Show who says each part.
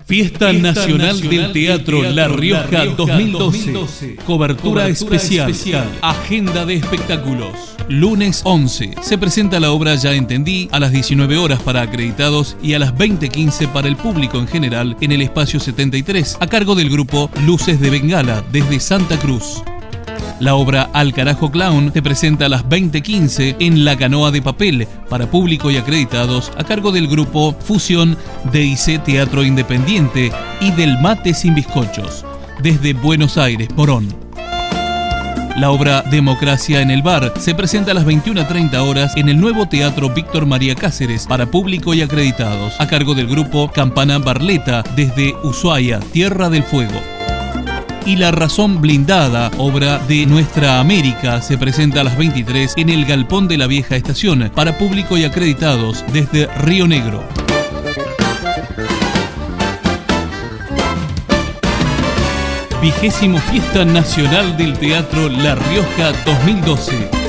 Speaker 1: Fiesta Nacional del Teatro La Rioja 2012. Cobertura especial. Agenda de espectáculos. Lunes 11. Se presenta la obra Ya Entendí a las 19 horas para acreditados y a las 20:15 para el público en general en el espacio 73, a cargo del grupo Luces de Bengala desde Santa Cruz. La obra Al Carajo Clown se presenta a las 20:15 en La Canoa de Papel para público y acreditados, a cargo del grupo Fusión DIC Teatro Independiente y del Mate Sin Bizcochos desde Buenos Aires, Morón. La obra Democracia en el Bar se presenta a las 21:30 horas en el nuevo Teatro Víctor María Cáceres para público y acreditados, a cargo del grupo Campana Barleta desde Ushuaia, Tierra del Fuego. Y La Razón Blindada, obra de Nuestra América, se presenta a las 23 en el Galpón de la Vieja Estación para público y acreditados desde Río Negro. Vigésimo Fiesta Nacional del Teatro La Rioja 2012.